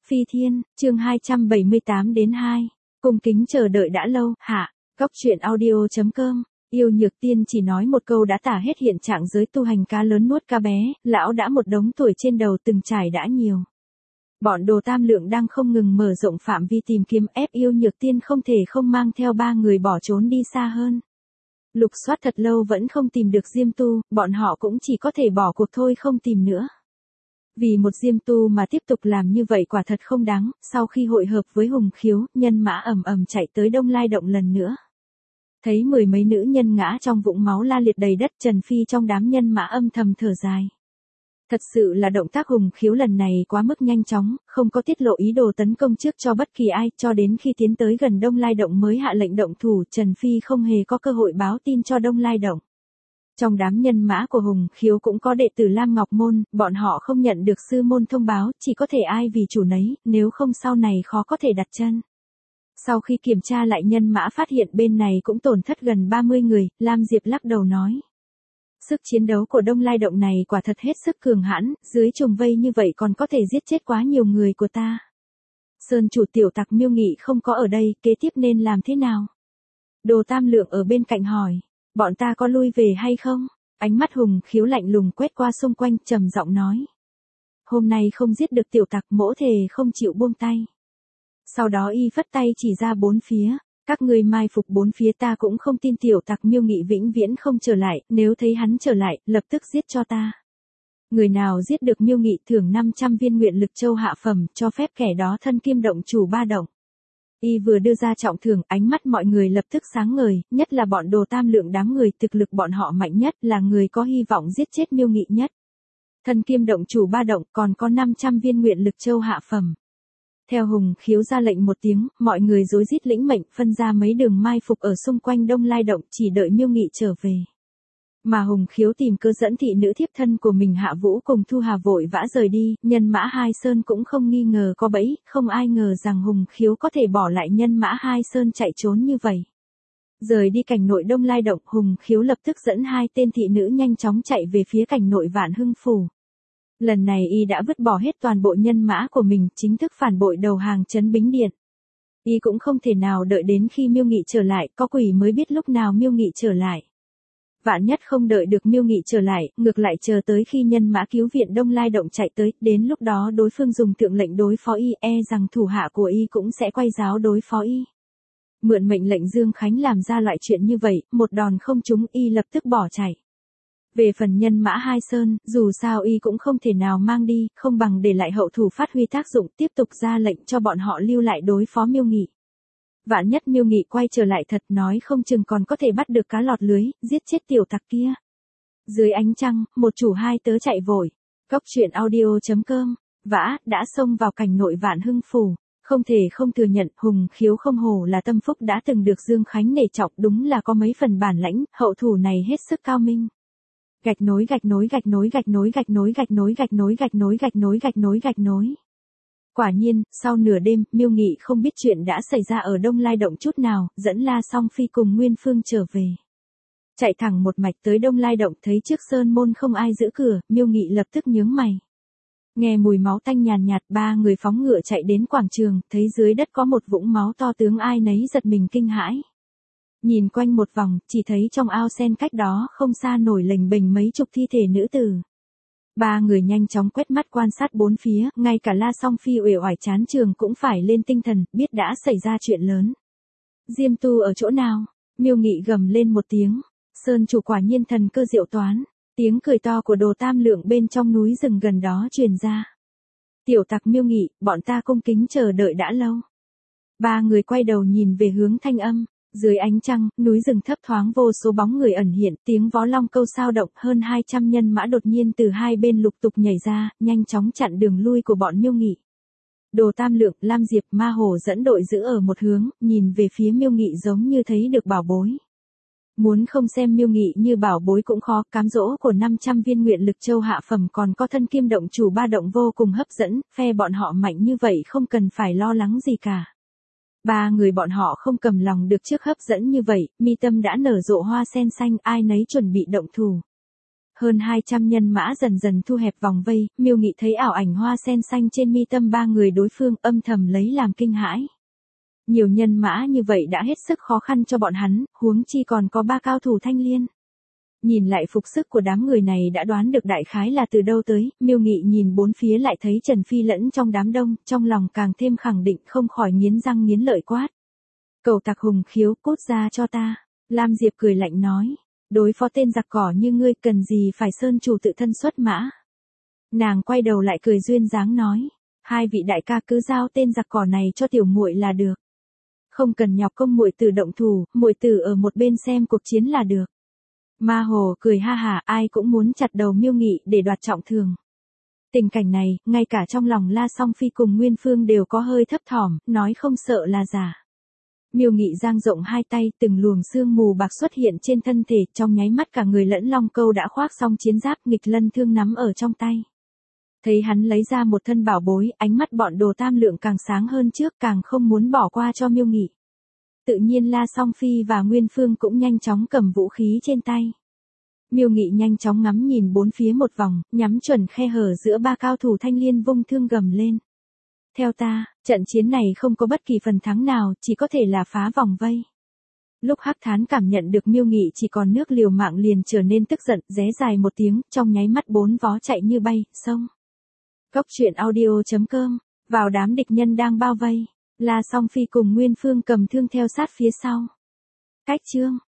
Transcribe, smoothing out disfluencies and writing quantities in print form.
Phi Thiên, chương 278 đến 2. Cung kính chờ đợi đã lâu, hạ. Góc truyện audio.com. Yêu Nhược Tiên chỉ nói một câu đã tả hết hiện trạng giới tu hành cá lớn nuốt cá bé, lão đã một đống tuổi trên đầu từng trải đã nhiều. Bọn Đồ Tam Lượng đang không ngừng mở rộng phạm vi tìm kiếm ép Yêu Nhược Tiên không thể không mang theo ba người bỏ trốn đi xa hơn. Lục soát thật lâu vẫn không tìm được Diêm Tu, bọn họ cũng chỉ có thể bỏ cuộc thôi không tìm nữa. Vì một Diêm Tu mà tiếp tục làm như vậy quả thật không đáng, sau khi hội hợp với Hùng Khiếu, nhân mã ầm ầm chạy tới Đông Lai Động lần nữa. Thấy mười mấy nữ nhân ngã trong vũng máu la liệt đầy đất, Trần Phi trong đám nhân mã âm thầm thở dài. Thật sự là động tác Hùng Khiếu lần này quá mức nhanh chóng, không có tiết lộ ý đồ tấn công trước cho bất kỳ ai, cho đến khi tiến tới gần Đông Lai Động mới hạ lệnh động thủ, Trần Phi không hề có cơ hội báo tin cho Đông Lai Động. Trong đám nhân mã của Hùng Khiếu cũng có đệ tử Lam Ngọc Môn, bọn họ không nhận được sư môn thông báo, chỉ có thể ai vì chủ nấy, nếu không sau này khó có thể đặt chân. Sau khi kiểm tra lại nhân mã phát hiện bên này cũng tổn thất gần 30 người, Lam Diệp lắc đầu nói. Sức chiến đấu của Đông Lai Động này quả thật hết sức cường hãn, dưới trùng vây như vậy còn có thể giết chết quá nhiều người của ta. Sơn chủ tiểu tặc Miêu Nghị không có ở đây, kế tiếp nên làm thế nào? Đồ Tam Lượng ở bên cạnh hỏi, bọn ta có lui về hay không? Ánh mắt Hùng Khiếu lạnh lùng quét qua xung quanh, trầm giọng nói. Hôm nay không giết được tiểu tặc mỗ thề không chịu buông tay. Sau đó y phất tay chỉ ra bốn phía. Các ngươi mai phục bốn phía, ta cũng không tin tiểu tặc Miêu Nghị vĩnh viễn không trở lại, nếu thấy hắn trở lại, lập tức giết cho ta. Người nào giết được Miêu Nghị thưởng 500 viên nguyện lực châu hạ phẩm, cho phép kẻ đó thân kim động chủ 3 động. Y vừa đưa ra trọng thưởng, ánh mắt mọi người lập tức sáng ngời, nhất là bọn Đồ Tam Lượng, đám người thực lực bọn họ mạnh nhất, là người có hy vọng giết chết Miêu Nghị nhất. Thân kim động chủ 3 động, còn có 500 viên nguyện lực châu hạ phẩm. Theo Hùng Khiếu ra lệnh một tiếng, mọi người rối rít lĩnh mệnh, phân ra mấy đường mai phục ở xung quanh Đông Lai Động, chỉ đợi Miêu Nghị trở về. Mà Hùng Khiếu tìm cớ dẫn thị nữ thiếp thân của mình Hạ Vũ cùng Thu Hà vội vã rời đi, nhân mã Hai Sơn cũng không nghi ngờ có bẫy, không ai ngờ rằng Hùng Khiếu có thể bỏ lại nhân mã Hai Sơn chạy trốn như vậy. Rời đi cảnh nội Đông Lai Động, Hùng Khiếu lập tức dẫn hai tên thị nữ nhanh chóng chạy về phía cảnh nội Vạn Hưng Phủ. Lần này y đã vứt bỏ hết toàn bộ nhân mã của mình, chính thức phản bội đầu hàng trấn Bính Điện. Y cũng không thể nào đợi đến khi Miêu Nghị trở lại, có quỷ mới biết lúc nào Miêu Nghị trở lại. Vạn nhất không đợi được Miêu Nghị trở lại, ngược lại chờ tới khi nhân mã cứu viện Đông Lai Động chạy tới, đến lúc đó đối phương dùng thượng lệnh đối phó y, rằng thủ hạ của y cũng sẽ quay giáo đối phó y. Mượn mệnh lệnh Dương Khánh làm ra loại chuyện như vậy, một đòn không trúng y lập tức bỏ chạy. Về phần nhân mã Hai Sơn, dù sao y cũng không thể nào mang đi, không bằng để lại hậu thủ phát huy tác dụng, tiếp tục ra lệnh cho bọn họ lưu lại đối phó Miêu Nghị. Vạn nhất Miêu Nghị quay trở lại thật, nói không chừng còn có thể bắt được cá lọt lưới, giết chết tiểu tặc kia. Dưới ánh trăng, một chủ hai tớ chạy vội. Góc truyện audio.com. Vã, đã xông vào cảnh nội Vạn Hưng Phủ. Không thể không thừa nhận, Hùng Khiếu không hổ là tâm phúc đã từng được Dương Khánh nể trọng, đúng là có mấy phần bản lãnh, hậu thủ này hết sức cao minh. Gạch nối gạch nối gạch nối gạch nối gạch nối gạch nối gạch nối gạch nối gạch nối gạch nối gạch nối. Quả nhiên, sau nửa đêm, Miêu Nghị không biết chuyện đã xảy ra ở Đông Lai Động chút nào, dẫn La Song Phi cùng Nguyên Phương trở về. Chạy thẳng một mạch tới Đông Lai Động, thấy trước sơn môn không ai giữ cửa, Miêu Nghị lập tức nhướng mày. Nghe mùi máu tanh nhàn nhạt, ba người phóng ngựa chạy đến quảng trường, thấy dưới đất có một vũng máu to, tướng ai nấy giật mình kinh hãi. Nhìn quanh một vòng, chỉ thấy trong ao sen cách đó không xa nổi lềnh bềnh mấy chục thi thể nữ tử. Ba người nhanh chóng quét mắt quan sát bốn phía, ngay cả La Song Phi uể oải chán trường cũng phải lên tinh thần, biết đã xảy ra chuyện lớn. Diêm Tu ở chỗ nào? Miêu Nghị gầm lên một tiếng. Sơn chủ quả nhiên thần cơ diệu toán. Tiếng cười to của Đồ Tam Lượng bên trong núi rừng gần đó truyền ra. Tiểu tặc Miêu Nghị, bọn ta cung kính chờ đợi đã lâu. Ba người quay đầu nhìn về hướng thanh âm. Dưới ánh trăng, núi rừng thấp thoáng vô số bóng người ẩn hiện, tiếng vó long câu sao động, hơn 200 nhân mã đột nhiên từ hai bên lục tục nhảy ra, nhanh chóng chặn đường lui của bọn Miêu Nghị. Đồ Tam Lượng, Lam Diệp, Ma Hổ dẫn đội giữ ở một hướng, nhìn về phía Miêu Nghị giống như thấy được bảo bối. Muốn không xem Miêu Nghị như bảo bối cũng khó, cám dỗ của 500 viên nguyện lực châu hạ phẩm còn có thân kim động chủ 3 động vô cùng hấp dẫn, phe bọn họ mạnh như vậy không cần phải lo lắng gì cả. Ba người bọn họ không cầm lòng được trước hấp dẫn như vậy, mi tâm đã nở rộ hoa sen xanh, ai nấy chuẩn bị động thủ. Hơn 200 nhân mã dần dần thu hẹp vòng vây, Miêu Nghị thấy ảo ảnh hoa sen xanh trên mi tâm ba người đối phương, âm thầm lấy làm kinh hãi. Nhiều nhân mã như vậy đã hết sức khó khăn cho bọn hắn, huống chi còn có 3 cao thủ Thanh Liên. Nhìn lại phục sức của đám người này đã đoán được đại khái là từ đâu tới, Miêu Nghị nhìn bốn phía lại thấy Trần Phi lẫn trong đám đông, trong lòng càng thêm khẳng định, không khỏi nghiến răng nghiến lợi quát. Cầu tặc hùng khiếu, cút ra cho ta. Lam Diệp cười lạnh nói. Đối phó tên giặc cỏ như ngươi cần gì phải sơn chủ tự thân xuất mã. Nàng quay đầu lại cười duyên dáng nói. Hai vị đại ca cứ giao tên giặc cỏ này cho tiểu muội là được. Không cần nhọc công muội tử động thủ, muội tử ở một bên xem cuộc chiến là được. Ma Hồ cười ha hả, ai cũng muốn chặt đầu Miêu Nghị để đoạt trọng thương. Tình cảnh này, ngay cả trong lòng La Song Phi cùng Nguyên Phương đều có hơi thấp thỏm, nói không sợ là giả. Miêu Nghị giang rộng hai tay, từng luồng sương mù bạc xuất hiện trên thân thể, trong nháy mắt cả người lẫn Long Câu đã khoác xong chiến giáp, nghịch lân thương nắm ở trong tay. Thấy hắn lấy ra một thân bảo bối, ánh mắt bọn Đồ Tam Lượng càng sáng hơn trước, càng không muốn bỏ qua cho Miêu Nghị. Tự nhiên La Song Phi và Nguyên Phương cũng nhanh chóng cầm vũ khí trên tay. Miêu Nghị nhanh chóng ngắm nhìn bốn phía một vòng, nhắm chuẩn khe hở giữa 3 cao thủ Thanh Liên, vung thương gầm lên. Theo ta, trận chiến này không có bất kỳ phần thắng nào, chỉ có thể là phá vòng vây. Lúc Hắc Thán cảm nhận được Miêu Nghị chỉ còn nước liều mạng liền trở nên tức giận, ré dài một tiếng, trong nháy mắt 4 vó chạy như bay, xông. Goctruyện.audio.com, vào đám địch nhân đang bao vây, La Song Phi cùng Nguyên Phương cầm thương theo sát phía sau. Cách chương